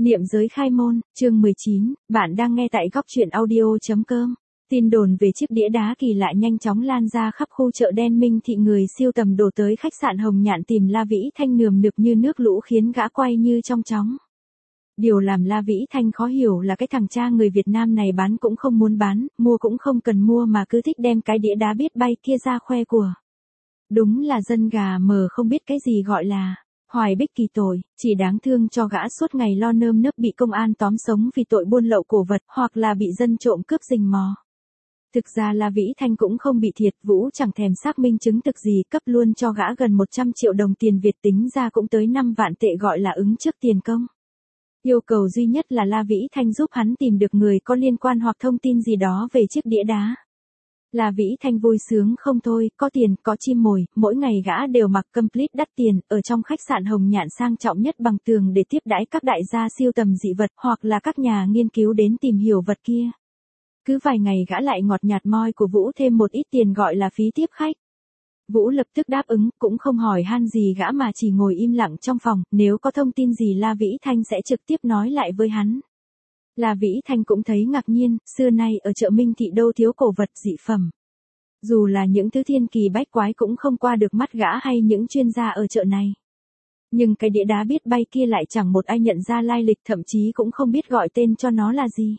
Niệm giới khai môn, chương 19, bạn đang nghe tại góc truyện audio.com. Tin đồn về chiếc đĩa đá kỳ lạ nhanh chóng lan ra khắp khu chợ đen Minh Thị, người siêu tầm đổ tới khách sạn Hồng Nhạn tìm La Vĩ Thanh nườm nượp như nước lũ khiến gã quay như trong chóng. Điều làm La Vĩ Thanh khó hiểu là cái thằng cha người Việt Nam này bán cũng không muốn bán, mua cũng không cần mua mà cứ thích đem cái đĩa đá biết bay kia ra khoe của. Đúng là dân gà mờ không biết cái gì gọi là hoài bích kỳ tội, chỉ đáng thương cho gã suốt ngày lo nơm nớp bị công an tóm sống vì tội buôn lậu cổ vật hoặc là bị dân trộm cướp rình mò. Thực ra La Vĩ Thanh cũng không bị thiệt, Vũ chẳng thèm xác minh chứng thực gì, cấp luôn cho gã gần 100 triệu đồng tiền Việt, tính ra cũng tới 5 vạn tệ gọi là ứng trước tiền công. Yêu cầu duy nhất là La Vĩ Thanh giúp hắn tìm được người có liên quan hoặc thông tin gì đó về chiếc đĩa đá. La Vĩ Thanh vui sướng không thôi, có tiền, có chim mồi, mỗi ngày gã đều mặc complete đắt tiền, ở trong khách sạn Hồng Nhạn sang trọng nhất bằng tường để tiếp đãi các đại gia siêu tầm dị vật hoặc là các nhà nghiên cứu đến tìm hiểu vật kia. Cứ vài ngày gã lại ngọt nhạt moi của Vũ thêm một ít tiền gọi là phí tiếp khách. Vũ lập tức đáp ứng, cũng không hỏi han gì gã mà chỉ ngồi im lặng trong phòng, nếu có thông tin gì La Vĩ Thanh sẽ trực tiếp nói lại với hắn. La Vĩ Thanh cũng thấy ngạc nhiên, xưa nay ở chợ Minh Thị đâu thiếu cổ vật dị phẩm. Dù là những thứ thiên kỳ bách quái cũng không qua được mắt gã hay những chuyên gia ở chợ này. Nhưng cái đĩa đá biết bay kia lại chẳng một ai nhận ra lai lịch, thậm chí cũng không biết gọi tên cho nó là gì.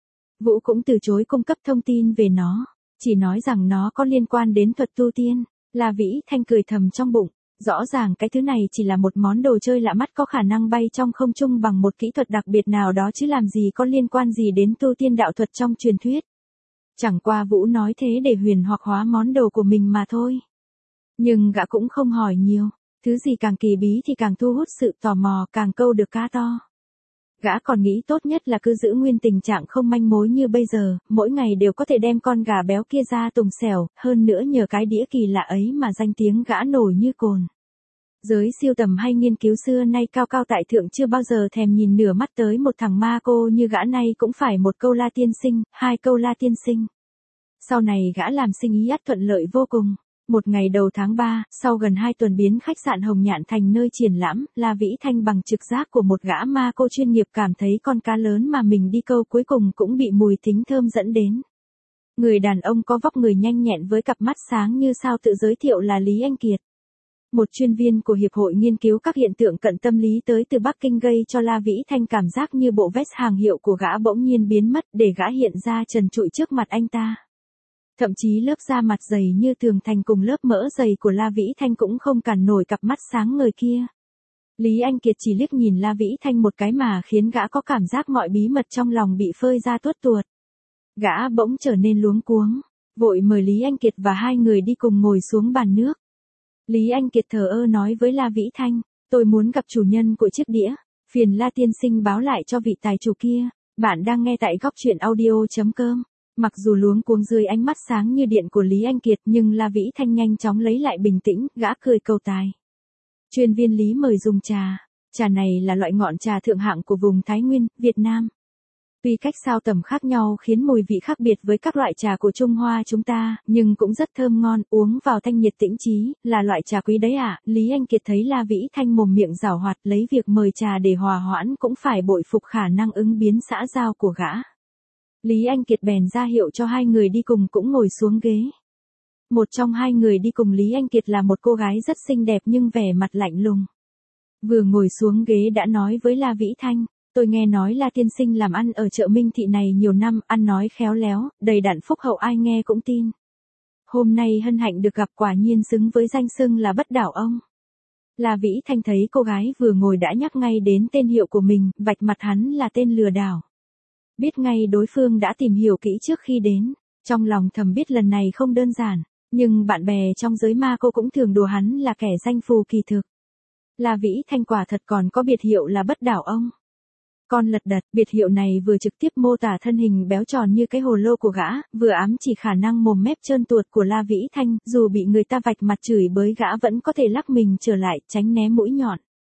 Vũ cũng từ chối cung cấp thông tin về nó, chỉ nói rằng nó có liên quan đến thuật tu tiên. La Vĩ Thanh cười thầm trong bụng, rõ ràng cái thứ này chỉ là một món đồ chơi lạ mắt có khả năng bay trong không trung bằng một kỹ thuật đặc biệt nào đó chứ làm gì có liên quan gì đến tu tiên đạo thuật trong truyền thuyết. Chẳng qua Vũ nói thế để huyền hoặc hóa món đồ của mình mà thôi. Nhưng gã cũng không hỏi nhiều, thứ gì càng kỳ bí thì càng thu hút sự tò mò, càng câu được cá to. Gã còn nghĩ tốt nhất là cứ giữ nguyên tình trạng không manh mối như bây giờ, mỗi ngày đều có thể đem con gà béo kia ra tùng xẻo, hơn nữa nhờ cái đĩa kỳ lạ ấy mà danh tiếng gã nổi như cồn. Giới siêu tầm hay nghiên cứu xưa nay cao cao tại thượng chưa bao giờ thèm nhìn nửa mắt tới một thằng ma cô như gã này, cũng phải một câu la tiên sinh, hai câu la tiên sinh. Sau này gã làm sinh ý ắt thuận lợi vô cùng. Một ngày đầu tháng 3, sau gần 2 tuần biến khách sạn Hồng Nhạn thành nơi triển lãm, La Vĩ Thanh bằng trực giác của một gã ma cô chuyên nghiệp cảm thấy con cá lớn mà mình đi câu cuối cùng cũng bị mùi thính thơm dẫn đến. Người đàn ông có vóc người nhanh nhẹn với cặp mắt sáng như sao tự giới thiệu là Lý Anh Kiệt. Một chuyên viên của Hiệp hội nghiên cứu các hiện tượng cận tâm lý tới từ Bắc Kinh, gây cho La Vĩ Thanh cảm giác như bộ vest hàng hiệu của gã bỗng nhiên biến mất để gã hiện ra trần trụi trước mặt anh ta. Thậm chí lớp da mặt dày như tường thành cùng lớp mỡ dày của La Vĩ Thanh cũng không cản nổi cặp mắt sáng ngời kia. Lý Anh Kiệt chỉ liếc nhìn La Vĩ Thanh một cái mà khiến gã có cảm giác mọi bí mật trong lòng bị phơi ra tuốt tuột. Gã bỗng trở nên luống cuống, vội mời Lý Anh Kiệt và hai người đi cùng ngồi xuống bàn nước. Lý Anh Kiệt thờ ơ nói với La Vĩ Thanh, tôi muốn gặp chủ nhân của chiếc đĩa, phiền La tiên sinh báo lại cho vị tài chủ kia. Bạn đang nghe tại góc truyện audio.com. Mặc dù luống cuống dưới ánh mắt sáng như điện của Lý Anh Kiệt, nhưng La Vĩ Thanh nhanh chóng lấy lại bình tĩnh, gã cười cầu tài. Chuyên viên Lý mời dùng trà. Trà này là loại ngọn trà thượng hạng của vùng Thái Nguyên, Việt Nam. Tuy cách sao tầm khác nhau khiến mùi vị khác biệt với các loại trà của Trung Hoa chúng ta, nhưng cũng rất thơm ngon, uống vào thanh nhiệt tĩnh trí, là loại trà quý đấy ạ. Lý Anh Kiệt thấy La Vĩ Thanh mồm miệng giảo hoạt, lấy việc mời trà để hòa hoãn cũng phải bội phục khả năng ứng biến xã giao của gã. Lý Anh Kiệt bèn ra hiệu cho hai người đi cùng cũng ngồi xuống ghế. Một trong hai người đi cùng Lý Anh Kiệt là một cô gái rất xinh đẹp nhưng vẻ mặt lạnh lùng. Vừa ngồi xuống ghế đã nói với La Vĩ Thanh, tôi nghe nói La tiên sinh làm ăn ở chợ Minh Thị này nhiều năm, ăn nói khéo léo, đầy đặn phúc hậu, ai nghe cũng tin. Hôm nay hân hạnh được gặp, quả nhiên xứng với danh xưng là bất đảo ông. La Vĩ Thanh thấy cô gái vừa ngồi đã nhắc ngay đến tên hiệu của mình, vạch mặt hắn là tên lừa đảo. Biết ngay đối phương đã tìm hiểu kỹ trước khi đến, trong lòng thầm biết lần này không đơn giản, nhưng bạn bè trong giới ma cô cũng thường đùa hắn là kẻ danh phù kỳ thực. La Vĩ Thanh quả thật còn có biệt hiệu là bất đảo ông. Con lật đật, biệt hiệu này vừa trực tiếp mô tả thân hình béo tròn như cái hồ lô của gã, vừa ám chỉ khả năng mồm mép trơn tuột của La Vĩ Thanh, dù bị người ta vạch mặt chửi bới gã vẫn có thể lắc mình trở lại, tránh né mũi nhọn.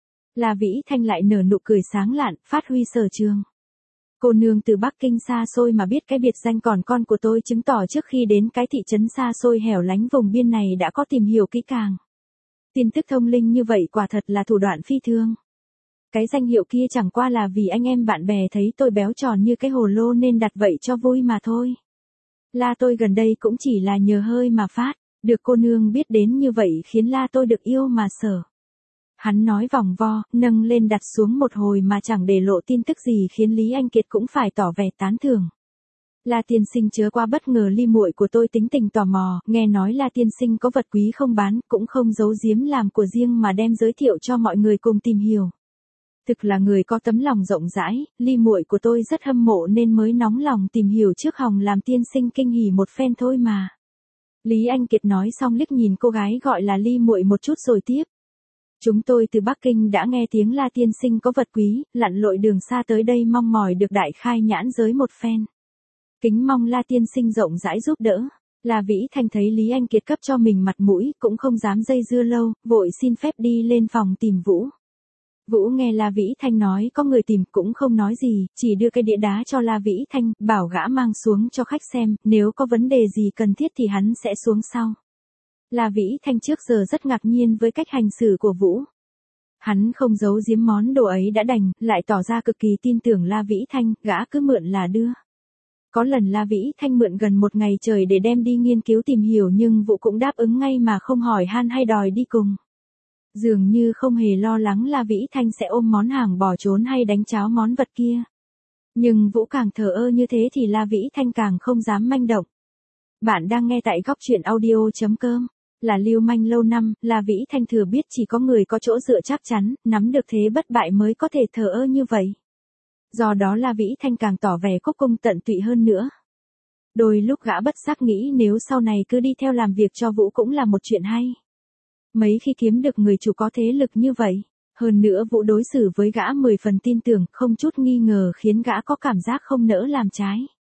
La Vĩ Thanh lại nở nụ cười sáng lạn, phát huy sở trường. Cô nương từ Bắc Kinh xa xôi mà biết cái biệt danh còn con của tôi, chứng tỏ trước khi đến cái thị trấn xa xôi hẻo lánh vùng biên này đã có tìm hiểu kỹ càng. Tin tức thông linh như vậy quả thật là thủ đoạn phi thường. Cái danh hiệu kia chẳng qua là vì anh em bạn bè thấy tôi béo tròn như cái hồ lô nên đặt vậy cho vui mà thôi. La tôi gần đây cũng chỉ là nhờ hơi mà phát, được cô nương biết đến như vậy khiến la tôi được yêu mà sở. Hắn nói vòng vo, nâng lên đặt xuống một hồi mà chẳng để lộ tin tức gì khiến Lý Anh Kiệt cũng phải tỏ vẻ tán thưởng. La tiên sinh chớ quá bất ngờ, ly muội của tôi tính tình tò mò, nghe nói La tiên sinh có vật quý không bán, cũng không giấu giếm làm của riêng mà đem giới thiệu cho mọi người cùng tìm hiểu. Thực là người có tấm lòng rộng rãi, ly muội của tôi rất hâm mộ nên mới nóng lòng tìm hiểu trước hòng làm tiên sinh kinh hỉ một phen thôi mà. Lý Anh Kiệt nói xong liếc nhìn cô gái gọi là ly muội một chút rồi tiếp. Chúng tôi từ Bắc Kinh đã nghe tiếng La tiên sinh có vật quý, lặn lội đường xa tới đây mong mỏi được đại khai nhãn giới một phen. Kính mong La tiên sinh rộng rãi giúp đỡ. La Vĩ Thanh thấy Lý Anh Kiệt cấp cho mình mặt mũi, cũng không dám dây dưa lâu, vội xin phép đi lên phòng tìm Vũ. Vũ nghe La Vĩ Thanh nói có người tìm cũng không nói gì, chỉ đưa cái đĩa đá cho La Vĩ Thanh, bảo gã mang xuống cho khách xem, nếu có vấn đề gì cần thiết thì hắn sẽ xuống sau. La Vĩ Thanh trước giờ rất ngạc nhiên với cách hành xử của Vũ. Hắn không giấu giếm món đồ ấy đã đành, lại tỏ ra cực kỳ tin tưởng La Vĩ Thanh, gã cứ mượn là đưa. Có lần La Vĩ Thanh mượn gần một ngày trời để đem đi nghiên cứu tìm hiểu nhưng Vũ cũng đáp ứng ngay mà không hỏi han hay đòi đi cùng. Dường như không hề lo lắng La Vĩ Thanh sẽ ôm món hàng bỏ trốn hay đánh cháo món vật kia. Nhưng Vũ càng thờ ơ như thế thì La Vĩ Thanh càng không dám manh động. Bạn đang nghe tại góc truyện audio.com. Là lưu manh lâu năm, La Vĩ Thanh thừa biết chỉ có người có chỗ dựa chắc chắn, nắm được thế bất bại mới có thể thờ ơ như vậy. Do đó La Vĩ Thanh càng tỏ vẻ cúc cung tận tụy hơn nữa. Đôi lúc gã bất giác nghĩ nếu sau này cứ đi theo làm việc cho Vũ cũng là một chuyện hay. Mấy khi kiếm được người chủ có thế lực như vậy, hơn nữa Vũ đối xử với gã 10 phần tin tưởng, không chút nghi ngờ khiến gã có cảm giác không nỡ làm trái.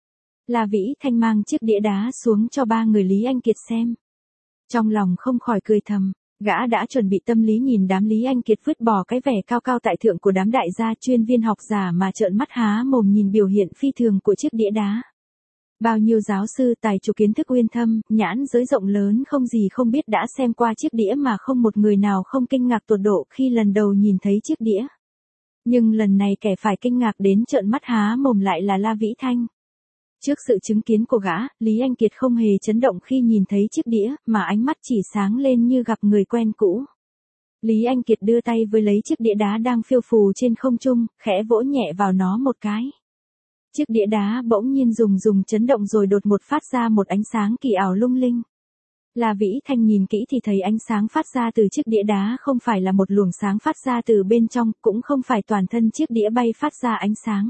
La Vĩ Thanh mang chiếc đĩa đá xuống cho ba người Lý Anh Kiệt xem. Trong lòng không khỏi cười thầm, gã đã chuẩn bị tâm lý nhìn đám Lý Anh Kiệt vứt bỏ cái vẻ cao cao tại thượng của đám đại gia chuyên viên học giả mà trợn mắt há mồm nhìn biểu hiện phi thường của chiếc đĩa đá. Bao nhiêu giáo sư tài chủ kiến thức uyên thâm, nhãn giới rộng lớn không gì không biết đã xem qua chiếc đĩa mà không một người nào không kinh ngạc tột độ khi lần đầu nhìn thấy chiếc đĩa. Nhưng lần này kẻ phải kinh ngạc đến trợn mắt há mồm lại là La Vĩ Thanh. Trước sự chứng kiến của gã, Lý Anh Kiệt không hề chấn động khi nhìn thấy chiếc đĩa, mà ánh mắt chỉ sáng lên như gặp người quen cũ. Lý Anh Kiệt đưa tay với lấy chiếc đĩa đá đang phiêu phù trên không trung, khẽ vỗ nhẹ vào nó một cái. Chiếc đĩa đá bỗng nhiên rùng chấn động rồi đột một phát ra một ánh sáng kỳ ảo lung linh. La Vĩ Thanh nhìn kỹ thì thấy ánh sáng phát ra từ chiếc đĩa đá không phải là một luồng sáng phát ra từ bên trong, cũng không phải toàn thân chiếc đĩa bay phát ra ánh sáng.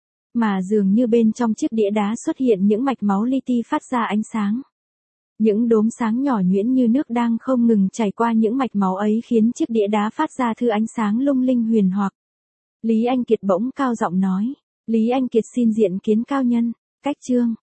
Mà dường như bên trong chiếc đĩa đá xuất hiện những mạch máu li ti phát ra ánh sáng. Những đốm sáng nhỏ nhuyễn như nước đang không ngừng chảy qua những mạch máu ấy khiến chiếc đĩa đá phát ra thứ ánh sáng lung linh huyền hoặc. Lý Anh Kiệt bỗng cao giọng nói, Lý Anh Kiệt xin diện kiến cao nhân, cách chương.